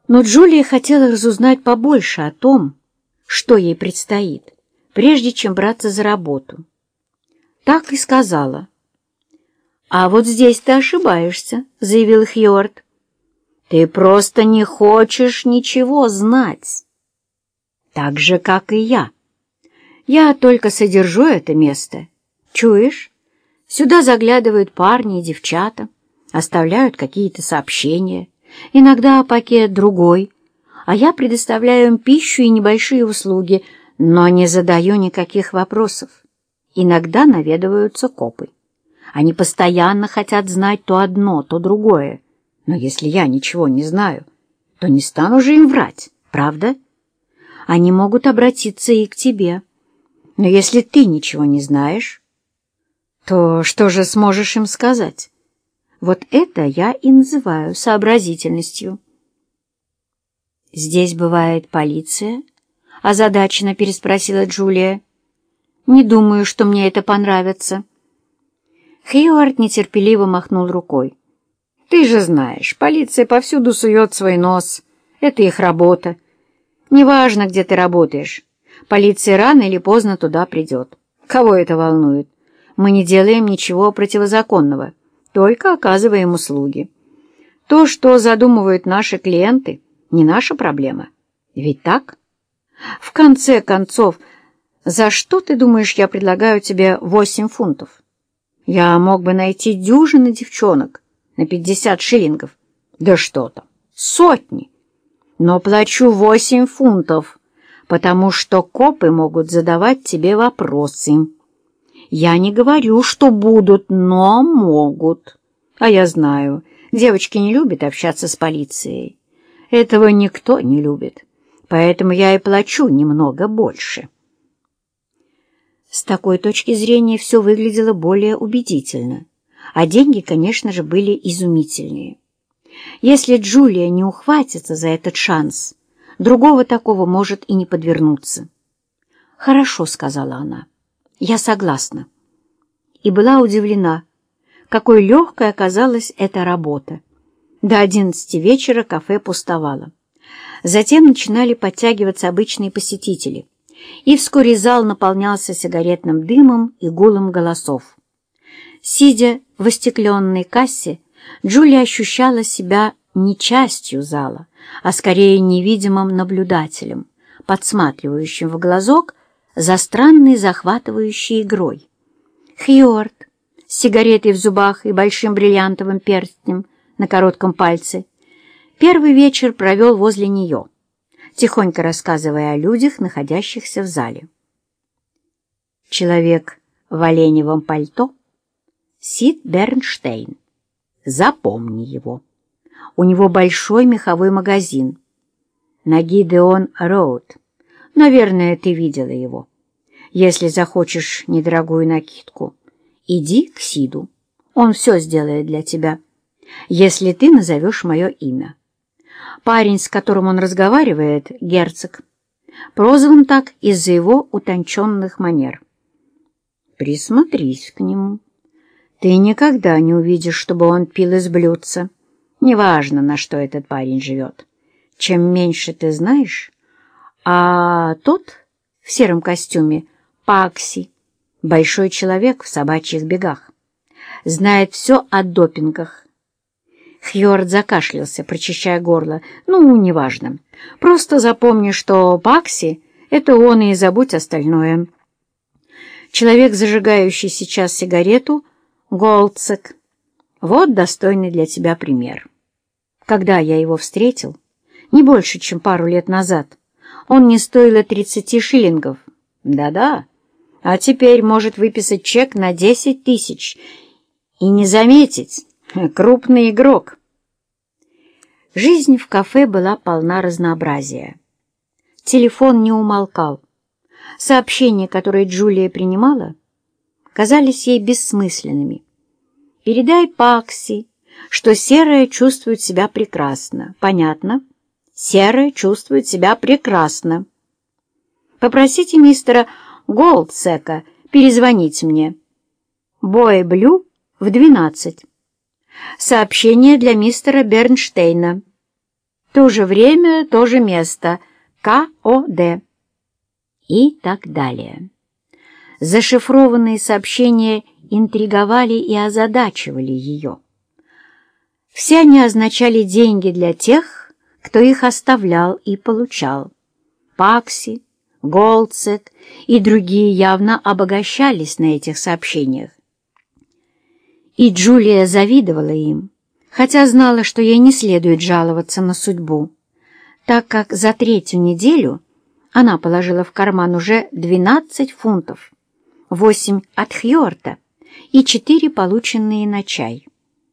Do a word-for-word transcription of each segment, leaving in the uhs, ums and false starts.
Но Джулия хотела разузнать побольше о том, что ей предстоит, прежде чем браться за работу. Так и сказала. «А вот здесь ты ошибаешься», — заявил Хьюарт. «Ты просто не хочешь ничего знать. Так же, как и я. Я только содержу это место. Чуешь? Сюда заглядывают парни и девчата, оставляют какие-то сообщения, иногда пакет другой, а я предоставляю им пищу и небольшие услуги, но не задаю никаких вопросов. Иногда наведываются копы. Они постоянно хотят знать то одно, то другое. Но если я ничего не знаю, то не стану же им врать, правда? Они могут обратиться и к тебе. Но если ты ничего не знаешь, то что же сможешь им сказать? Вот это я и называю сообразительностью». «Здесь бывает полиция?» — озадаченно переспросила Джулия. «Не думаю, что мне это понравится». Хьюарт нетерпеливо махнул рукой. «Ты же знаешь, полиция повсюду сует свой нос. Это их работа. Неважно, где ты работаешь. Полиция рано или поздно туда придет. Кого это волнует? Мы не делаем ничего противозаконного, только оказываем услуги. То, что задумывают наши клиенты, не наша проблема. Ведь так? В конце концов, за что, ты думаешь, я предлагаю тебе восемь фунтов? Я мог бы найти дюжины девчонок на пятьдесят шиллингов. Да что там, сотни. Но плачу восемь фунтов, потому что копы могут задавать тебе вопросы. Я не говорю, что будут, но могут. А я знаю, девочки не любят общаться с полицией. Этого никто не любит, поэтому я и плачу немного больше». С такой точки зрения все выглядело более убедительно, а деньги, конечно же, были изумительные. Если Джулия не ухватится за этот шанс, другого такого может и не подвернуться. «Хорошо», — сказала она, — «я согласна». И была удивлена, какой легкой оказалась эта работа. До одиннадцати вечера кафе пустовало. Затем начинали подтягиваться обычные посетители, и вскоре зал наполнялся сигаретным дымом и гулом голосов. Сидя в остекленной кассе, Джулия ощущала себя не частью зала, а скорее невидимым наблюдателем, подсматривающим в глазок за странной захватывающей игрой. Хьюарт с сигаретой в зубах и большим бриллиантовым перстнем на коротком пальце первый вечер провел возле нее, тихонько рассказывая о людях, находящихся в зале. Человек в оленевом пальто — Сид Бернштейн. Запомни его. У него большой меховой магазин на Гидеон-Роуд. Наверное, ты видела его. Если захочешь недорогую накидку, иди к Сиду. Он все сделает для тебя, если ты назовешь мое имя. Парень, с которым он разговаривает, герцог, прозван так из-за его утонченных манер. Присмотрись к нему. Ты никогда не увидишь, чтобы он пил из блюдца. Неважно, на что этот парень живет. Чем меньше ты знаешь, а тот в сером костюме Пакси, большой человек в собачьих бегах, знает все о допингах. Хьюарт закашлялся, прочищая горло. «Ну, неважно. Просто запомни, что Пакси — это он, и забудь остальное». Человек, зажигающий сейчас сигарету, Голдсек. Вот достойный для тебя пример. Когда я его встретил, не больше, чем пару лет назад, он не стоил тридцати шиллингов. Да-да. А теперь может выписать чек на десять тысяч и не заметить. Крупный игрок. Жизнь в кафе была полна разнообразия. Телефон не умолкал. Сообщения, которые Джулия принимала, казались ей бессмысленными. «Передай Пакси, что Серая чувствует себя прекрасно». Понятно? Серая чувствует себя прекрасно. Попросите мистера Голдсека перезвонить мне. Бой Блю в двенадцать. Сообщение для мистера Бернштейна. То же время, то же место. ка о дэ. И так далее. Зашифрованные сообщения интриговали и озадачивали ее. Все они означали деньги для тех, кто их оставлял и получал. Пакси, Голдсет и другие явно обогащались на этих сообщениях. И Джулия завидовала им, хотя знала, что ей не следует жаловаться на судьбу, так как за третью неделю она положила в карман уже двенадцать фунтов, восемь от Хьюарта и четыре, полученные на чай.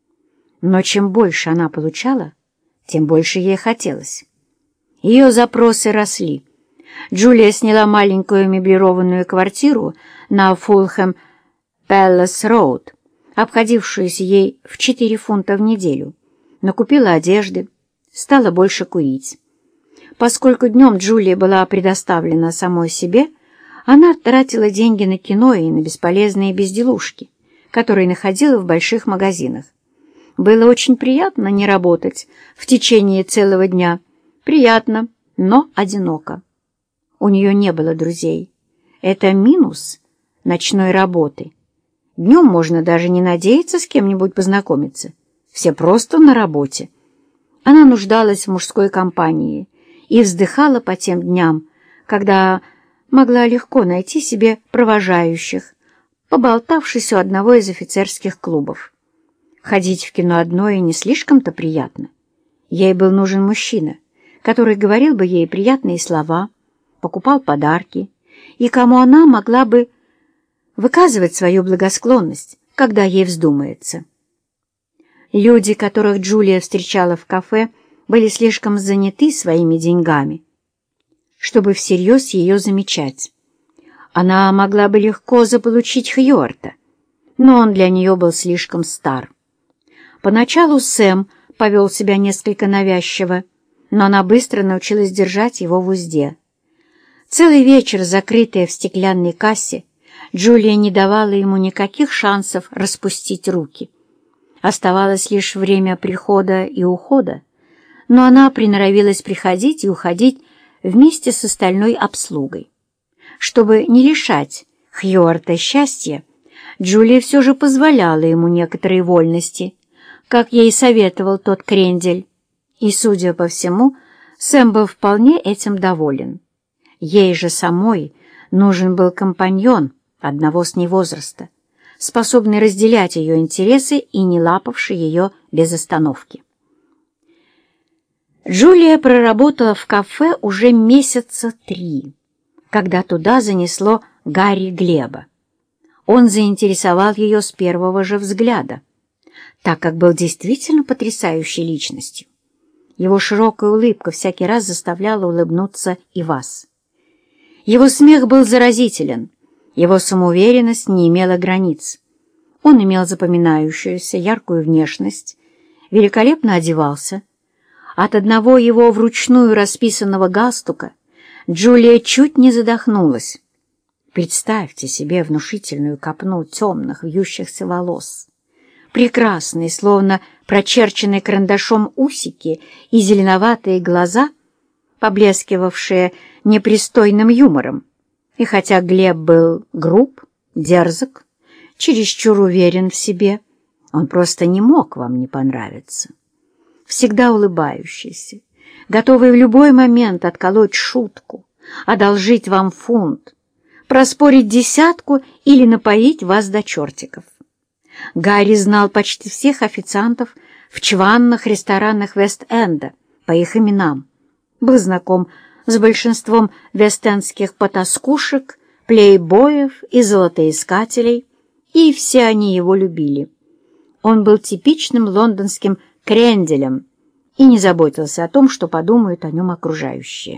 Но чем больше она получала, тем больше ей хотелось. Ее запросы росли. Джулия сняла маленькую меблированную квартиру на Фулхэм Пэлас-Роуд, обходившуюся ей в четыре фунта в неделю, накупила одежды, стала больше курить. Поскольку днем Джулия была предоставлена самой себе, она тратила деньги на кино и на бесполезные безделушки, которые находила в больших магазинах. Было очень приятно не работать в течение целого дня. Приятно, но одиноко. У нее не было друзей. Это минус ночной работы. Днем можно даже не надеяться с кем-нибудь познакомиться. Все просто на работе. Она нуждалась в мужской компании и вздыхала по тем дням, когда могла легко найти себе провожающих, поболтавшись у одного из офицерских клубов. Ходить в кино одной не слишком-то приятно. Ей был нужен мужчина, который говорил бы ей приятные слова, покупал подарки, и кому она могла бы выказывать свою благосклонность, когда ей вздумается. Люди, которых Джулия встречала в кафе, были слишком заняты своими деньгами, чтобы всерьез ее замечать. Она могла бы легко заполучить Хьюарта, но он для нее был слишком стар. Поначалу Сэм повел себя несколько навязчиво, но она быстро научилась держать его в узде. Целый вечер, закрытая в стеклянной кассе, Джулия не давала ему никаких шансов распустить руки. Оставалось лишь время прихода и ухода, но она приноровилась приходить и уходить вместе с остальной обслугой. Чтобы не лишать Хьюарта счастья, Джулия все же позволяла ему некоторые вольности, как ей советовал тот крендель, и, судя по всему, Сэм был вполне этим доволен. Ей же самой нужен был компаньон одного с ней возраста, способный разделять ее интересы и не лапавший ее без остановки. Джулия проработала в кафе уже месяца три, когда туда занесло Гарри Глеба. Он заинтересовал ее с первого же взгляда, так как был действительно потрясающей личностью. Его широкая улыбка всякий раз заставляла улыбнуться и вас. Его смех был заразителен, его самоуверенность не имела границ. Он имел запоминающуюся яркую внешность, великолепно одевался. От одного его вручную расписанного галстука Джулия чуть не задохнулась. Представьте себе внушительную копну темных вьющихся волос, прекрасные, словно прочерченные карандашом усики и зеленоватые глаза, поблескивавшие непристойным юмором. И хотя Глеб был груб, дерзок, чересчур уверен в себе, он просто не мог вам не понравиться. Всегда улыбающийся, готовый в любой момент отколоть шутку, одолжить вам фунт, проспорить десятку или напоить вас до чертиков. Гарри знал почти всех официантов в чванных ресторанах Вест-Энда по их именам, был знаком с большинством вест-эндских потаскушек, плейбоев и золотоискателей, и все они его любили. Он был типичным лондонским кренделем и не заботился о том, что подумают о нем окружающие.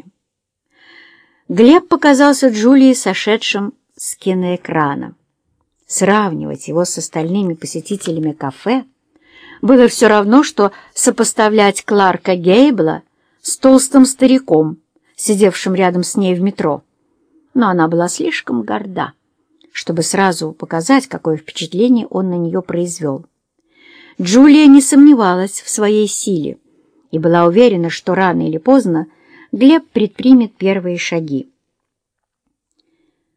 Глеб показался Джулии сошедшим с киноэкрана. Сравнивать его с остальными посетителями кафе было все равно, что сопоставлять Кларка Гейбла с толстым стариком, сидевшим рядом с ней в метро. Но она была слишком горда, чтобы сразу показать, какое впечатление он на нее произвел. Джулия не сомневалась в своей силе и была уверена, что рано или поздно Глеб предпримет первые шаги.